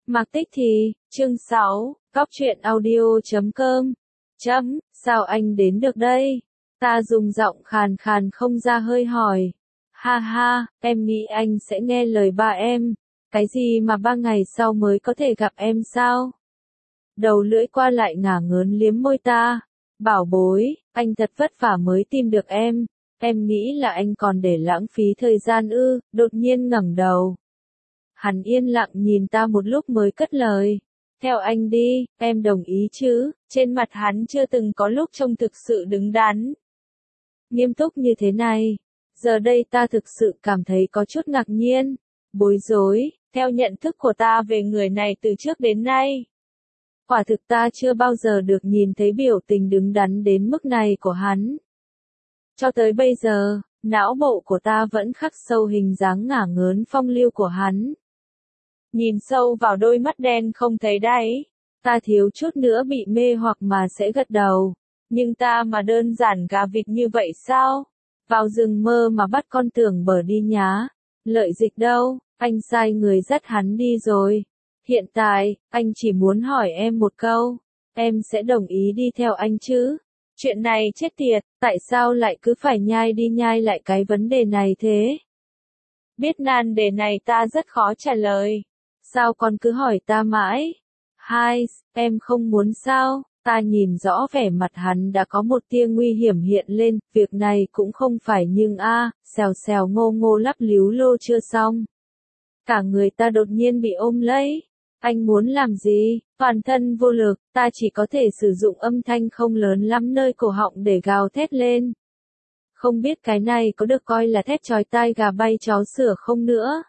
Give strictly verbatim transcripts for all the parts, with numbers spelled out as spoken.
Mạc Tích Thì, chương sáu, Cóc truyện audio chấm com. Chấm, sao anh đến được đây? Ta dùng giọng khàn khàn không ra hơi hỏi. Ha ha, em nghĩ anh sẽ nghe lời ba em. Cái gì mà ba ngày sau mới có thể gặp em sao? Đầu lưỡi qua lại ngả ngớn liếm môi ta. Bảo bối, anh thật vất vả mới tìm được em. Em nghĩ là anh còn để lãng phí thời gian ư, đột nhiên ngẩng đầu. Hắn yên lặng nhìn ta một lúc mới cất lời. Theo anh đi, em đồng ý chứ? Trên mặt hắn chưa từng có lúc trông thực sự đứng đắn. Nghiêm túc như thế này. Giờ đây ta thực sự cảm thấy có chút ngạc nhiên, bối rối, theo nhận thức của ta về người này từ trước đến nay. Quả thực ta chưa bao giờ được nhìn thấy biểu tình đứng đắn đến mức này của hắn. Cho tới bây giờ, não bộ của ta vẫn khắc sâu hình dáng ngả ngớn phong lưu của hắn. Nhìn sâu vào đôi mắt đen không thấy đáy, ta thiếu chút nữa bị mê hoặc mà sẽ gật đầu. Nhưng ta mà đơn giản gà vịt như vậy sao? Vào rừng mơ mà bắt con tưởng bở đi nhá. Lợi Dịch đâu, anh sai người dắt hắn đi rồi. Hiện tại, anh chỉ muốn hỏi em một câu. Em sẽ đồng ý đi theo anh chứ? Chuyện này chết tiệt, tại sao lại cứ phải nhai đi nhai lại cái vấn đề này thế? Biết nan đề này ta rất khó trả lời. Sao con cứ hỏi ta mãi? Hai, em không muốn sao? Ta nhìn rõ vẻ mặt hắn đã có một tia nguy hiểm hiện lên, việc này cũng không phải nhưng a, à, xèo xèo ngô ngô lắp líu lô chưa xong. Cả người ta đột nhiên bị ôm lấy. Anh muốn làm gì? Toàn thân vô lực, ta chỉ có thể sử dụng âm thanh không lớn lắm nơi cổ họng để gào thét lên. Không biết cái này có được coi là thét chói tai gà bay chó sủa không nữa?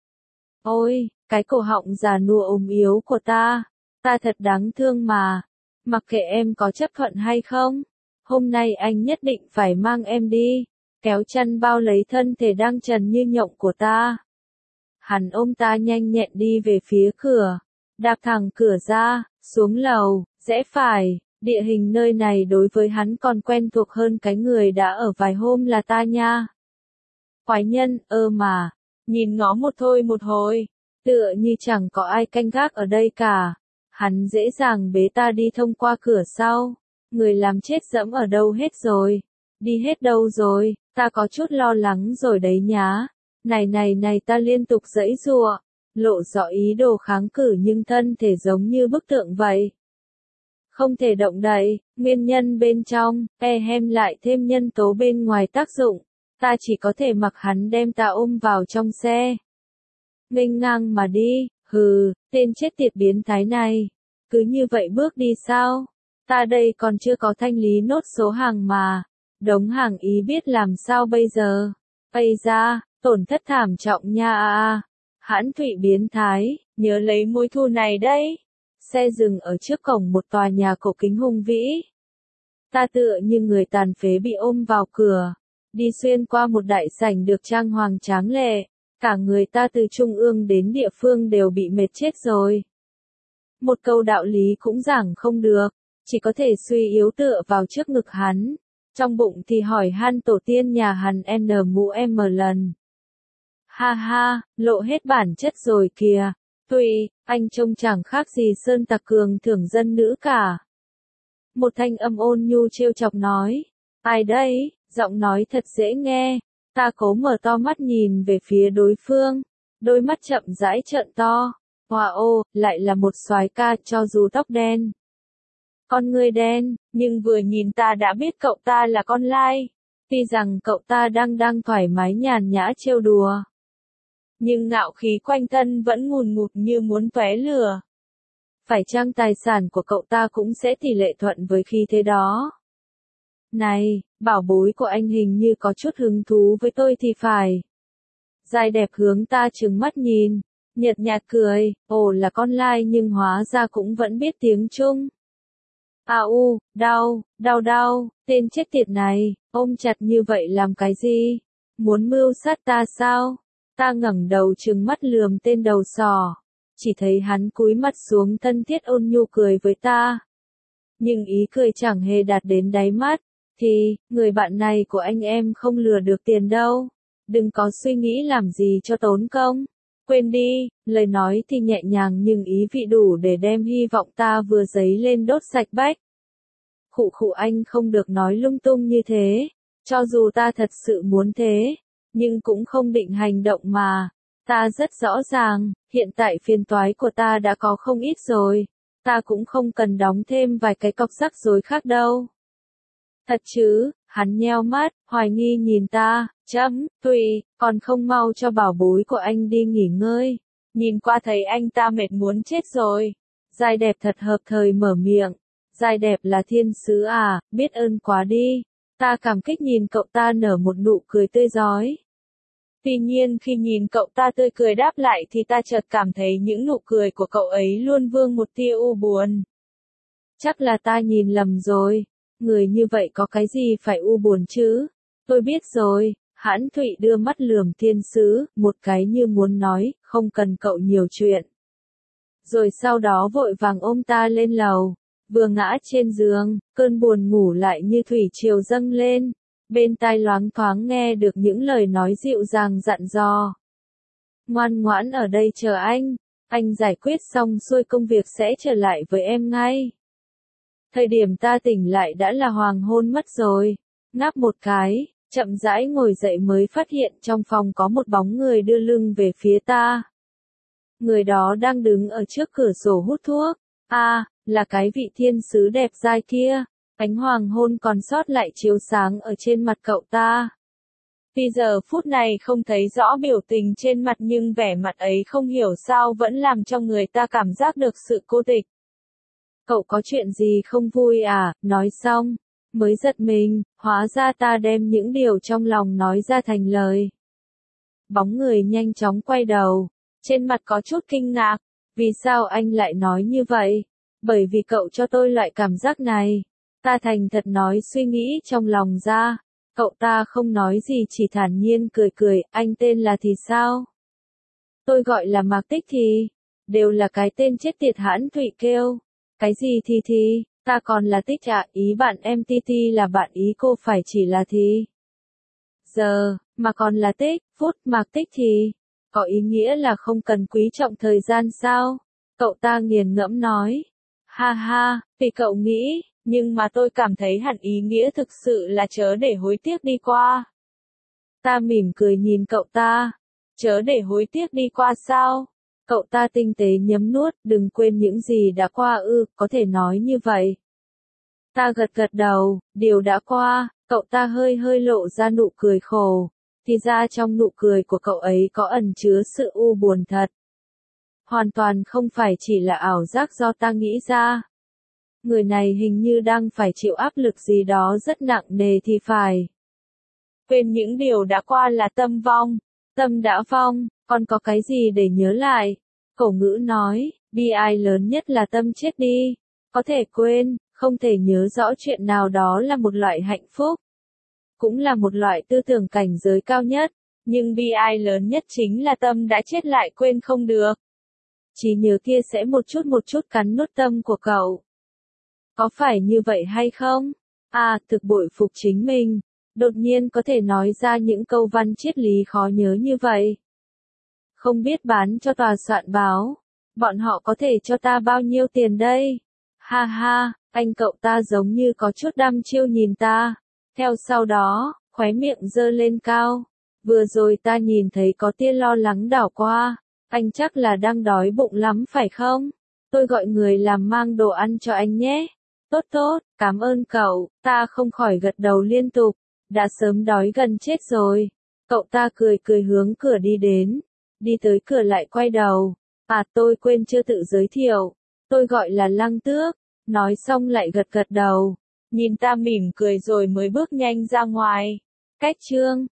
Ôi, cái cổ họng già nua ốm yếu của ta, ta thật đáng thương mà. Mặc kệ em có chấp thuận hay không, hôm nay anh nhất định phải mang em đi, kéo chăn bao lấy thân thể đang trần như nhộng của ta. Hắn ôm ta nhanh nhẹn đi về phía cửa, đạp thẳng cửa ra, xuống lầu, rẽ phải, địa hình nơi này đối với hắn còn quen thuộc hơn cái người đã ở vài hôm là ta nha. Quái nhân, ơ mà, nhìn ngó một thôi một hồi, tựa như chẳng có ai canh gác ở đây cả. Hắn dễ dàng bế ta đi thông qua cửa sau. Người làm chết dẫm ở đâu hết rồi? Đi hết đâu rồi? Ta có chút lo lắng rồi đấy nhá. Này này này ta liên tục giãy giụa, lộ rõ ý đồ kháng cự nhưng thân thể giống như bức tượng vậy. Không thể động đậy, nguyên nhân bên trong, e hem lại thêm nhân tố bên ngoài tác dụng. Ta chỉ có thể mặc hắn đem ta ôm vào trong xe. Nghênh ngang mà đi. Hừ, tên chết tiệt biến thái này. Cứ như vậy bước đi sao? Ta đây còn chưa có thanh lý nốt số hàng mà. Đống hàng ý biết làm sao bây giờ? Ây da, tổn thất thảm trọng nha a a. Hãn Thụy biến thái, nhớ lấy mối thù này đấy. Xe dừng ở trước cổng một tòa nhà cổ kính hùng vĩ. Ta tựa như người tàn phế bị ôm vào cửa. Đi xuyên qua một đại sảnh được trang hoàng tráng lệ. Cả người ta từ trung ương đến địa phương đều bị mệt chết rồi. Một câu đạo lý cũng giảng không được, chỉ có thể suy yếu tựa vào trước ngực hắn. Trong bụng thì hỏi han tổ tiên nhà hắn n mũ m lần. Ha ha, lộ hết bản chất rồi kìa. Tuy, anh trông chẳng khác gì sơn tặc cường thưởng dân nữ cả. Một thanh âm ôn nhu trêu chọc nói. Ai đấy, giọng nói thật dễ nghe. Ta cố mở to mắt nhìn về phía đối phương, đôi mắt chậm rãi trợn to. Wow, lại là một soái ca cho dù tóc đen. Con người đen, nhưng vừa nhìn ta đã biết cậu ta là con lai. Tuy rằng cậu ta đang đang thoải mái nhàn nhã trêu đùa. Nhưng ngạo khí quanh thân vẫn ngùn ngụt như muốn tóe lửa. Phải chăng tài sản của cậu ta cũng sẽ tỷ lệ thuận với khí thế đó? Này, bảo bối của anh hình như có chút hứng thú với tôi thì phải. Giai đẹp hướng ta trừng mắt nhìn, nhợt nhạt cười, ồ là con lai nhưng hóa ra cũng vẫn biết tiếng Trung. À u, đau, đau đau, tên chết tiệt này, ôm chặt như vậy làm cái gì? Muốn mưu sát ta sao? Ta ngẩng đầu trừng mắt lườm tên đầu sò, chỉ thấy hắn cúi mặt xuống thân thiết ôn nhu cười với ta. Nhưng ý cười chẳng hề đạt đến đáy mắt. Thì, người bạn này của anh em không lừa được tiền đâu. Đừng có suy nghĩ làm gì cho tốn công. Quên đi, lời nói thì nhẹ nhàng nhưng ý vị đủ để đem hy vọng ta vừa dấy lên đốt sạch bách. Khụ khụ, anh không được nói lung tung như thế, cho dù ta thật sự muốn thế, nhưng cũng không định hành động mà. Ta rất rõ ràng, hiện tại phiền toái của ta đã có không ít rồi, ta cũng không cần đóng thêm vài cái cọc rắc rối khác đâu. Thật chứ? Hắn nheo mắt, hoài nghi nhìn ta, chấm, tùy, còn không mau cho bảo bối của anh đi nghỉ ngơi. Nhìn qua thấy anh ta mệt muốn chết rồi. Giai đẹp thật hợp thời mở miệng. Giai đẹp là thiên sứ à, biết ơn quá đi. Ta cảm kích nhìn cậu ta nở một nụ cười tươi rói. Tuy nhiên khi nhìn cậu ta tươi cười đáp lại thì ta chợt cảm thấy những nụ cười của cậu ấy luôn vương một tia u buồn. Chắc là ta nhìn lầm rồi. Người như vậy có cái gì phải u buồn chứ? Tôi biết rồi. Hãn Thụy đưa mắt lườm thiên sứ, một cái như muốn nói, không cần cậu nhiều chuyện. Rồi sau đó vội vàng ôm ta lên lầu. Vừa ngã trên giường, cơn buồn ngủ lại như thủy triều dâng lên. Bên tai loáng thoáng nghe được những lời nói dịu dàng dặn dò. Ngoan ngoãn ở đây chờ anh. Anh giải quyết xong xuôi công việc sẽ trở lại với em ngay. Thời điểm ta tỉnh lại đã là hoàng hôn mất rồi. Ngáp một cái, chậm rãi ngồi dậy mới phát hiện trong phòng có một bóng người đưa lưng về phía ta. Người đó đang đứng ở trước cửa sổ hút thuốc. À, là cái vị thiên sứ đẹp dai kia. Ánh hoàng hôn còn sót lại chiếu sáng ở trên mặt cậu ta. Tuy giờ phút này không thấy rõ biểu tình trên mặt nhưng vẻ mặt ấy không hiểu sao vẫn làm cho người ta cảm giác được sự cô tịch. Cậu có chuyện gì không vui à? Nói xong, mới giật mình, hóa ra ta đem những điều trong lòng nói ra thành lời. Bóng người nhanh chóng quay đầu, trên mặt có chút kinh ngạc. Vì sao anh lại nói như vậy? Bởi vì cậu cho tôi loại cảm giác này. Ta thành thật nói suy nghĩ trong lòng ra. Cậu ta không nói gì chỉ thản nhiên cười cười. Anh tên là thì sao? Tôi gọi là Mạc Tích thì. Đều là cái tên chết tiệt. Hãn Thụy kêu. Cái gì thì thì, ta còn là Tích ạ, à, ý bạn em Ti Ti là bạn ý cô phải chỉ là thì. Giờ, mà còn là Tích, phút Mạc Tích thì, có ý nghĩa là không cần quý trọng thời gian sao? Cậu ta nghiền ngẫm nói. Ha ha, vì cậu nghĩ, nhưng mà tôi cảm thấy hẳn ý nghĩa thực sự là chớ để hối tiếc đi qua. Ta mỉm cười nhìn cậu ta. Chớ để hối tiếc đi qua sao? Cậu ta tinh tế nhấm nuốt, đừng quên những gì đã qua ư, có thể nói như vậy. Ta gật gật đầu, điều đã qua, cậu ta hơi hơi lộ ra nụ cười khổ. Thì ra trong nụ cười của cậu ấy có ẩn chứa sự u buồn thật. Hoàn toàn không phải chỉ là ảo giác do ta nghĩ ra. Người này hình như đang phải chịu áp lực gì đó rất nặng nề thì phải. Quên những điều đã qua là tâm vong, tâm đã vong. Còn có cái gì để nhớ lại? Cổ ngữ nói, bi ai lớn nhất là tâm chết đi. Có thể quên, không thể nhớ rõ chuyện nào đó là một loại hạnh phúc. Cũng là một loại tư tưởng cảnh giới cao nhất. Nhưng bi ai lớn nhất chính là tâm đã chết lại quên không được. Trí nhớ kia sẽ một chút một chút cắn nuốt tâm của cậu. Có phải như vậy hay không? À, thực bội phục chính mình. Đột nhiên có thể nói ra những câu văn triết lý khó nhớ như vậy. Không biết bán cho tòa soạn báo. Bọn họ có thể cho ta bao nhiêu tiền đây? Ha ha, anh cậu ta giống như có chút đăm chiêu nhìn ta. Theo sau đó, khóe miệng giơ lên cao. Vừa rồi ta nhìn thấy có tia lo lắng đảo qua. Anh chắc là đang đói bụng lắm phải không? Tôi gọi người làm mang đồ ăn cho anh nhé. Tốt tốt, cảm ơn cậu. Ta không khỏi gật đầu liên tục. Đã sớm đói gần chết rồi. Cậu ta cười cười hướng cửa đi đến. Đi tới cửa lại quay đầu. À, tôi quên chưa tự giới thiệu. Tôi gọi là Lăng Tước. Nói xong lại gật gật đầu. Nhìn ta mỉm cười rồi mới bước nhanh ra ngoài. Cách chương